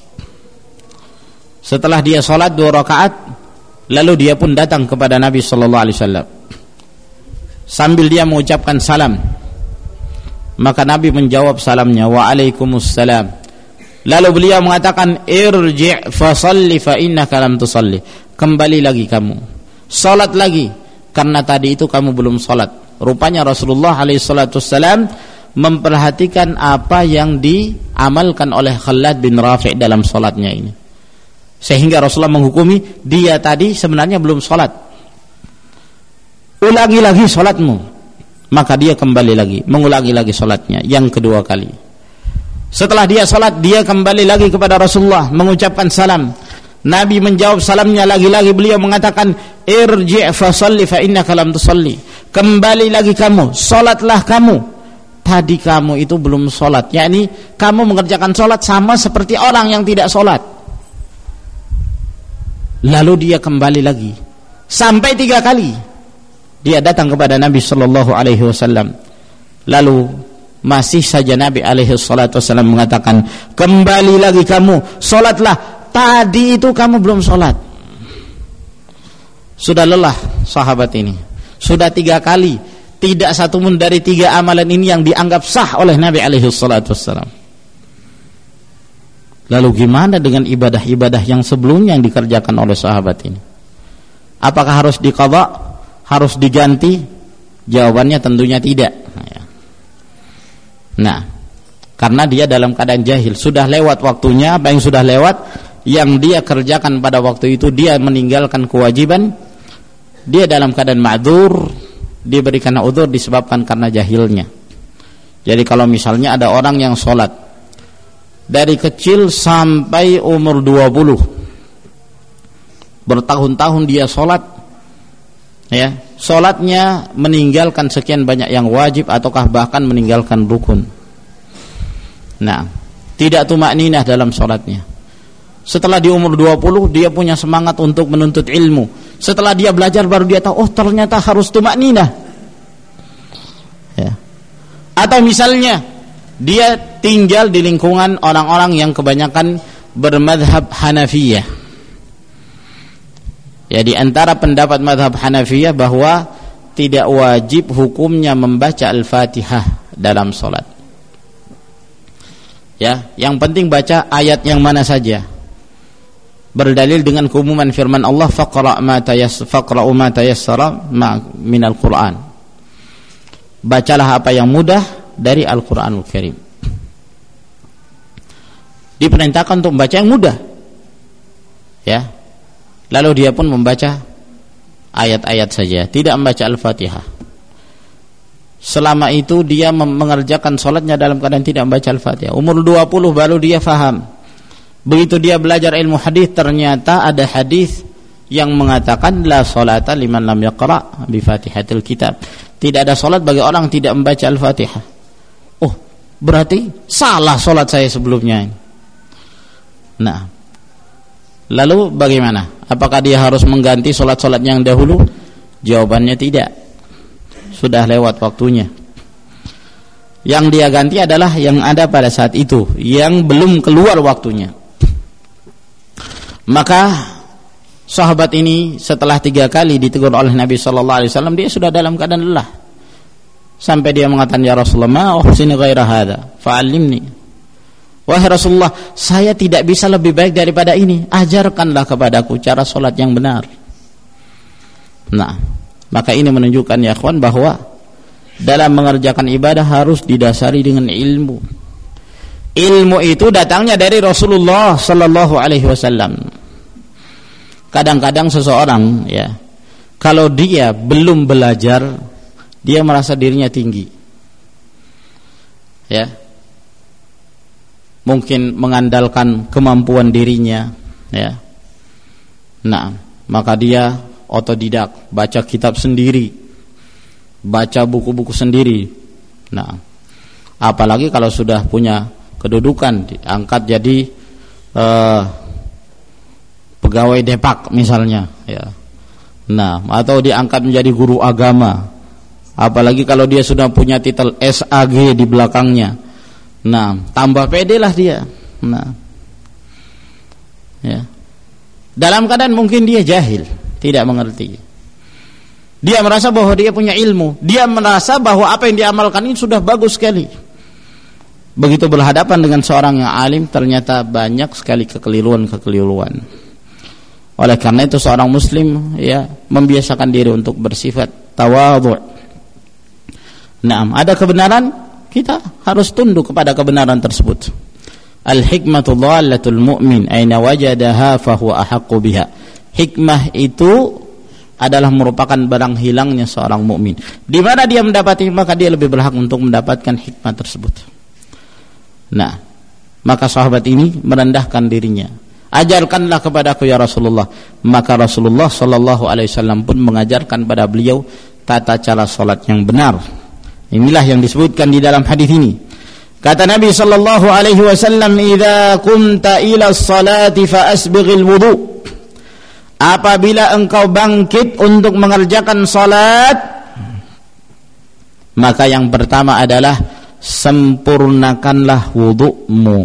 Speaker 1: Setelah dia salat 2 rakaat, lalu dia pun datang kepada Nabi sallallahu alaihi wasallam sambil dia mengucapkan salam. Maka Nabi menjawab salamnya, "Waalaikumsalam." Lalu beliau mengatakan, "Irji' fa shalli fa innaka lam tusalli." Kembali lagi kamu, salat lagi, karena tadi itu kamu belum salat. Rupanya Rasulullah alaihi salatu wassalam memperhatikan apa yang diamalkan oleh Khalad bin Rafi' dalam salatnya ini, sehingga Rasulullah menghukumi dia tadi sebenarnya belum salat. Ulangi lagi salatmu. Maka dia kembali lagi, mengulangi lagi salatnya yang kedua kali. Setelah dia salat, dia kembali lagi kepada Rasulullah mengucapkan salam. Nabi menjawab salamnya lagi-lagi, beliau mengatakan, "Irji' fa shalli fa innaka lam tusalli." Kembali lagi kamu, salatlah kamu, tadi kamu itu belum sholat, yakni kamu mengerjakan sholat sama seperti orang yang tidak sholat. Lalu dia kembali lagi sampai 3 kali dia datang kepada Nabi sallallahu alaihi wasallam. Lalu masih saja Nabi alaihi salatu wasallam mengatakan, kembali lagi kamu, sholatlah, tadi itu kamu belum sholat. Sudah lelah sahabat ini, sudah 3 kali, tidak satu pun dari 3 amalan ini yang dianggap sah oleh Nabi alaihi salatu wasallam. Lalu gimana dengan ibadah-ibadah yang sebelumnya yang dikerjakan oleh sahabat ini? Apakah harus diqadha? Harus diganti? Jawabannya tentunya tidak. Nah, karena dia dalam keadaan jahil, sudah lewat waktunya, apa yang sudah lewat, yang dia kerjakan pada waktu itu, dia meninggalkan kewajiban, dia dalam keadaan ma'dzur, diberikan udzur disebabkan karena jahilnya. Jadi kalau misalnya ada orang yang sholat dari kecil sampai umur 20, bertahun-tahun dia sholat, ya, sholatnya meninggalkan sekian banyak yang wajib ataukah bahkan meninggalkan rukun. Nah, tidak tumakninah dalam sholatnya. Setelah di umur 20 dia punya semangat untuk menuntut ilmu. Setelah dia belajar baru dia tahu, oh ternyata harus tumakninah. Ya. Atau misalnya dia tinggal di lingkungan orang-orang yang kebanyakan bermadhab Hanafiyah. Ya, di antara pendapat madhab Hanafiyah bahwa tidak wajib hukumnya membaca Al-Fatihah dalam sholat. Ya, yang penting baca ayat yang mana saja. Berdalil dengan keumuman firman Allah, faqra'u ma tayassara minal Qur'an. Bacalah apa yang mudah dari Al-Quranul Karim. Diperintahkan untuk membaca yang mudah, ya. Lalu dia pun membaca ayat-ayat saja, tidak membaca Al-Fatihah. Selama itu dia mengerjakan sholatnya dalam keadaan tidak membaca Al-Fatihah. Umur 20 baru dia faham. Begitu dia belajar ilmu hadis, ternyata ada hadis yang mengatakan la sholata liman lam yaqra bi Fatihatil Kitab. Tidak ada sholat bagi orang yang tidak membaca Al-Fatihah. Oh, berarti salah sholat saya sebelumnya. Nah, lalu bagaimana? Apakah dia harus mengganti sholat-sholat yang dahulu? Jawabannya tidak. Sudah lewat waktunya. Yang dia ganti adalah yang ada pada saat itu, yang belum keluar waktunya. Maka sahabat ini setelah 3 kali ditegur oleh Nabi SAW, dia sudah dalam keadaan lelah. Sampai dia mengatakan, ya Rasulullah, ma uhsinu ghaira hadza fa'allimni. Wahai Rasulullah, saya tidak bisa lebih baik daripada ini, ajarkanlah kepadaku cara sholat yang benar. Nah, maka ini menunjukkan ya akhwan bahwa dalam mengerjakan ibadah harus didasari dengan ilmu. Ilmu itu datangnya dari Rasulullah sallallahu alaihi wasallam. Kadang-kadang seseorang, ya, kalau dia belum belajar, dia merasa dirinya tinggi. Ya. Mungkin mengandalkan kemampuan dirinya, ya. Nah, maka dia otodidak, baca kitab sendiri, baca buku-buku sendiri. Nah, apalagi kalau sudah punya kedudukan, diangkat jadi pegawai Depak misalnya, ya. Nah, atau diangkat menjadi guru agama. Apalagi kalau dia sudah punya titel SAG di belakangnya. Nah, tambah pede lah dia. Nah, ya. Dalam keadaan mungkin dia jahil, tidak mengerti. Dia merasa bahwa dia punya ilmu. Dia merasa bahwa apa yang diamalkan ini sudah bagus sekali. Begitu berhadapan dengan seorang yang alim, ternyata banyak sekali kekeliruan. Oleh karena itu seorang muslim, ya, membiasakan diri untuk bersifat tawadhu'. Nah, ada kebenaran, kita harus tunduk kepada kebenaran tersebut. Al-hikmatu dhallatul mu'min, aina wajadaha fahuwa ahaqqu biha. Hikmah itu adalah merupakan barang hilangnya seorang mukmin. Di mana dia mendapati, maka dia lebih berhak untuk mendapatkan hikmah tersebut. Nah, maka sahabat ini merendahkan dirinya. Ajarkanlah kepadaku ya Rasulullah. Maka Rasulullah sallallahu alaihi wasallam pun mengajarkan pada beliau tata cara salat yang benar. Inilah yang disebutkan di dalam hadis ini. Kata Nabi sallallahu alaihi wasallam, "Idza kunta ila sholati fa asbighil wudu." Apabila engkau bangkit untuk mengerjakan salat, maka yang pertama adalah sempurnakanlah wudu'mu.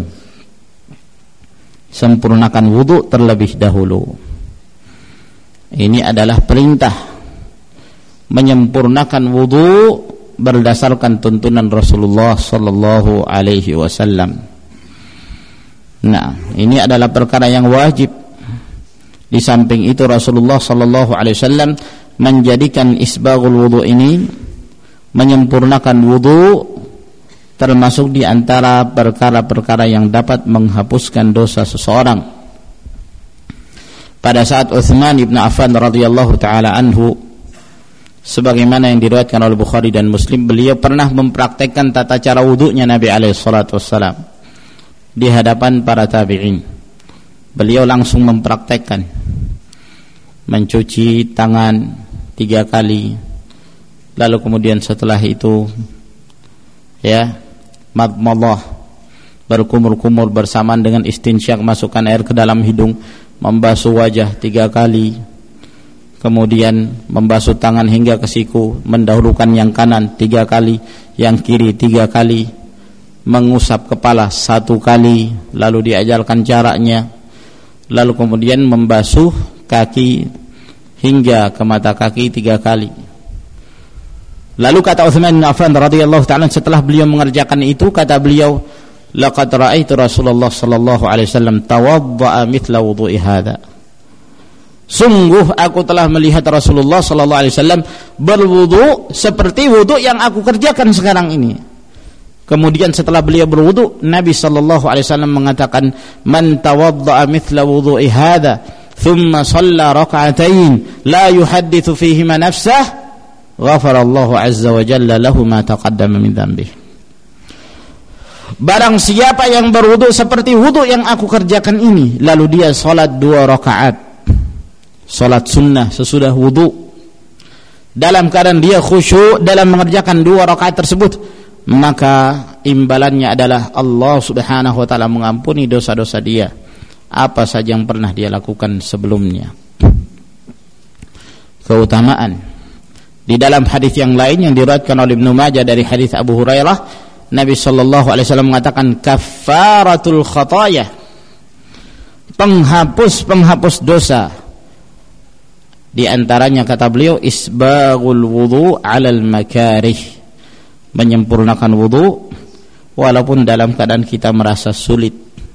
Speaker 1: Sempurnakan wudu terlebih dahulu. Ini adalah perintah menyempurnakan wudu berdasarkan tuntunan Rasulullah sallallahu alaihi wasallam. Nah, ini adalah perkara yang wajib. Di samping itu Rasulullah sallallahu alaihi wasallam menjadikan isbaghul wudu ini, menyempurnakan wudu, termasuk di antara perkara-perkara yang dapat menghapuskan dosa seseorang. Pada saat Utsman bin Affan radhiyallahu taala anhu, sebagaimana yang diriwayatkan oleh Bukhari dan Muslim, beliau pernah mempraktekkan tata cara wudunya Nabi alaihi salatu wassalam di hadapan para tabi'in. Beliau langsung mempraktekkan mencuci tangan 3 kali, lalu kemudian setelah itu madmadah, berkumur-kumur bersamaan dengan istinsyak, masukkan air ke dalam hidung, membasuh wajah 3 kali, kemudian membasuh tangan hingga ke siku, mendahulukan yang kanan 3 kali, yang kiri 3 kali, mengusap kepala 1 kali, lalu diajarkan caranya, lalu kemudian membasuh kaki hingga ke mata kaki 3 kali. Lalu kata Utsman bin Affan radhiyallahu ta'ala, setelah beliau mengerjakan itu, kata beliau, laqad ra'aitu Rasulullah sallallahu alaihi wasallam tawadda'a mithla wudu'i hadza. Sungguh aku telah melihat Rasulullah sallallahu alaihi wasallam berwudu seperti wudu yang aku kerjakan sekarang ini. Kemudian setelah beliau berwudu, Nabi sallallahu alaihi wasallam mengatakan, man tawadda'a mithla wudu'i hadza thumma shalla rak'atain la yuhadditsu fihima nafsah ghafarallahu azza wa jalla lahu ma taqaddama min dhanbihi. Barang siapa yang berwudu seperti wudu yang aku kerjakan ini, lalu dia salat 2 rakaat, salat sunnah sesudah wudu, dalam keadaan dia khusyuk dalam mengerjakan 2 rakaat tersebut, maka imbalannya adalah Allah subhanahu wa ta'ala mengampuni dosa-dosa dia, apa saja yang pernah dia lakukan sebelumnya. Keutamaan di dalam hadis yang lain yang diriwayatkan oleh Ibnu Majah dari hadis Abu Hurairah, Nabi sallallahu alaihi wasallam mengatakan, kaffaratul khataya, penghapus dosa. Di antaranya kata beliau, isbaghul wudu 'alal makarih, menyempurnakan wudu walaupun dalam keadaan kita merasa sulit,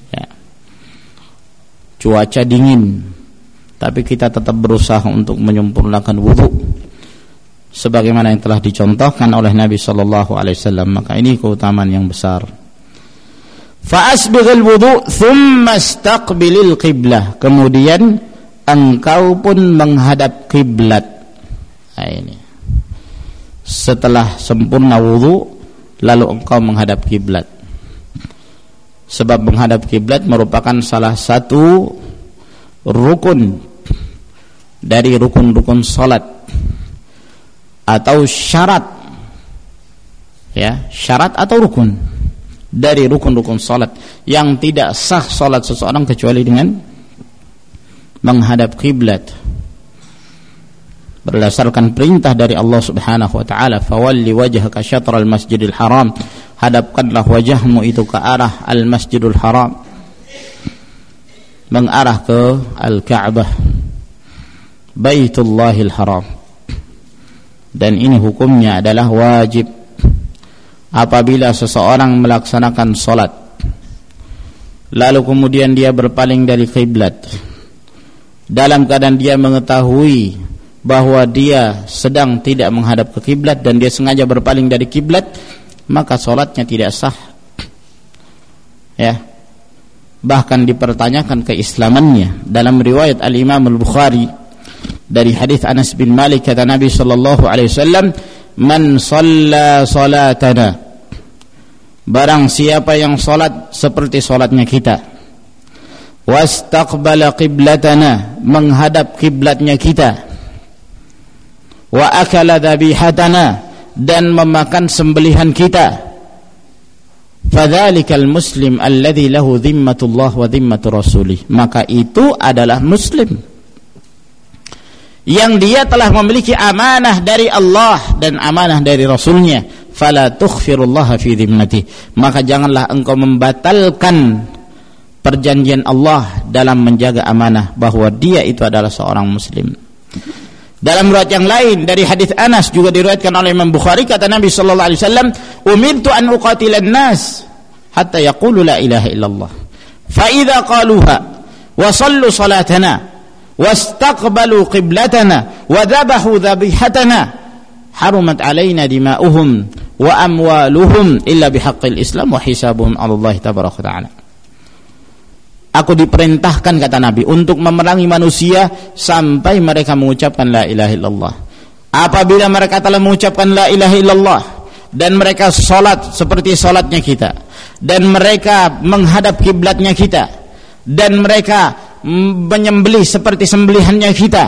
Speaker 1: cuaca dingin, tapi kita tetap berusaha untuk menyempurnakan wudu sebagaimana yang telah dicontohkan oleh Nabi sallallahu alaihi wasallam. Maka ini keutamaan yang besar. Fa asbighil wudu thumma istaqbilil qiblah, kemudian engkau pun menghadap kiblat. Nah, ini setelah sempurna wudu, lalu engkau menghadap kiblat. Sebab menghadap kiblat merupakan salah satu rukun dari rukun-rukun salat, atau syarat, syarat atau rukun dari rukun-rukun salat, yang tidak sah salat seseorang kecuali dengan menghadap kiblat. Berdasarkan perintah dari Allah subhanahu wa ta'ala, fawalli wajhaka syatral masjidil haram, hadapkanlah wajahmu itu ke arah al masjidul haram, mengarah ke al-Ka'bah, Baitullahil Haram. Dan ini hukumnya adalah wajib apabila seseorang melaksanakan salat lalu kemudian dia berpaling dari kiblat dalam keadaan dia mengetahui bahwa dia sedang tidak menghadap ke kiblat dan dia sengaja berpaling dari kiblat, maka salatnya tidak sah. Bahkan dipertanyakan keislamannya. Dalam riwayat Al-Imam Al-Bukhari dari hadis Anas bin Malik, kata Nabi sallallahu alaihi wasallam, man shalla salatana, barang siapa yang salat seperti salatnya kita, wastaqbala qiblatana, menghadap kiblatnya kita, wa akala dhabihatana, dan memakan sembelihan kita. Fadzalikal muslim alladzi lahu dhimmatullah wa dhimmatu rasulih. Maka itu adalah muslim yang dia telah memiliki amanah dari Allah dan amanah dari Rasulnya. Fala tukhfirullaha fi dhimmati. Maka janganlah engkau membatalkan perjanjian Allah dalam menjaga amanah, bahwa dia itu adalah seorang muslim. Dalam riwayat yang lain dari hadis Anas juga diriwayatkan oleh Imam Bukhari, kata Nabi sallallahu alaihi wasallam, "Umirtu an uqatilan nas hatta yaqulu la ilaha illallah. Fa idza qaluha wa sallu salatana wastaqbalu qiblatana wa dhabahu dhabihatana harumat alaina dima'uhum wa amwaluhum illa bihaqqil Islam wa hisabuhum 'ala Allah tabaraka ta'ala." Aku diperintahkan, kata Nabi, untuk memerangi manusia sampai mereka mengucapkan la ilaha illallah. Apabila mereka telah mengucapkan la ilaha illallah dan mereka salat seperti salatnya kita, dan mereka menghadap kiblatnya kita, dan mereka menyembelih seperti sembelihannya kita,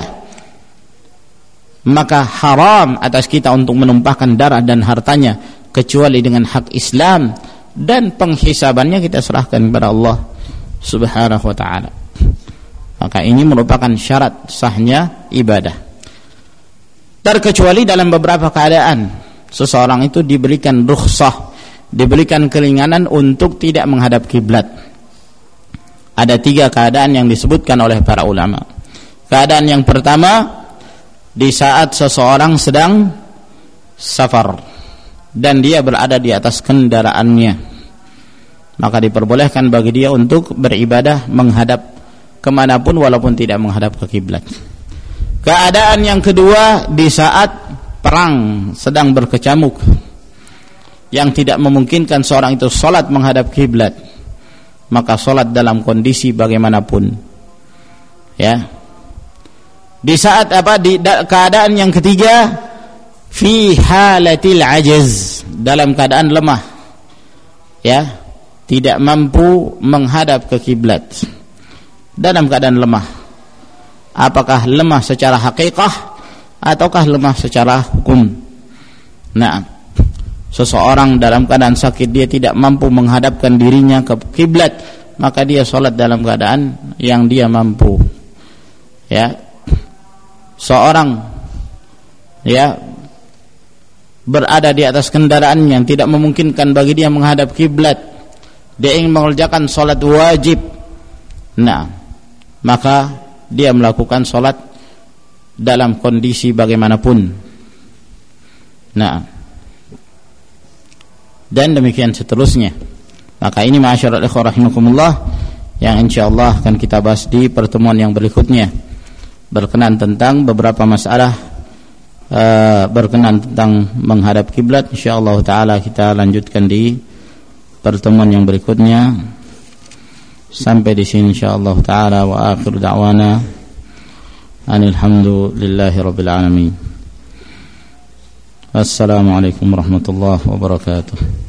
Speaker 1: maka haram atas kita untuk menumpahkan darah dan hartanya kecuali dengan hak Islam, dan penghisabannya kita serahkan kepada Allah subhanahu wa ta'ala. Maka ini merupakan syarat sahnya ibadah, terkecuali dalam beberapa keadaan seseorang itu diberikan rukhsah, diberikan keringanan untuk tidak menghadap kiblat. Ada 3 keadaan yang disebutkan oleh para ulama. Keadaan yang pertama, di saat seseorang sedang safar dan dia berada di atas kendaraannya, maka diperbolehkan bagi dia untuk beribadah menghadap kemanapun walaupun tidak menghadap ke kiblat. Keadaan yang kedua, di saat perang sedang berkecamuk yang tidak memungkinkan seorang itu sholat menghadap kiblat, maka sholat dalam kondisi bagaimanapun. Ya. Di saat keadaan yang ketiga, fi halatil ajaz, dalam keadaan lemah, ya, tidak mampu menghadap ke kiblat, dalam keadaan lemah. Apakah lemah secara hakikah ataukah lemah secara hukum? Nah, seseorang dalam keadaan sakit, dia tidak mampu menghadapkan dirinya ke kiblat, maka dia sholat dalam keadaan yang dia mampu. Ya, seorang ya berada di atas kendaraan yang tidak memungkinkan bagi dia menghadap kiblat, dia ingin mengerjakan sholat wajib, nah, maka dia melakukan sholat dalam kondisi bagaimanapun. Nah, dan demikian seterusnya. Maka ini ma'asyiral ikhwah rahimakumullah yang insyaallah akan kita bahas di pertemuan yang berikutnya, berkenan tentang beberapa masalah berkenan tentang menghadap kiblat. Insyaallah taala kita lanjutkan di pertemuan yang berikutnya. Sampai di sini insyaallah taala, wa akhiru da'wana anil hamdulillahi rabbil alamin. Assalamualaikum warahmatullahi wabarakatuh.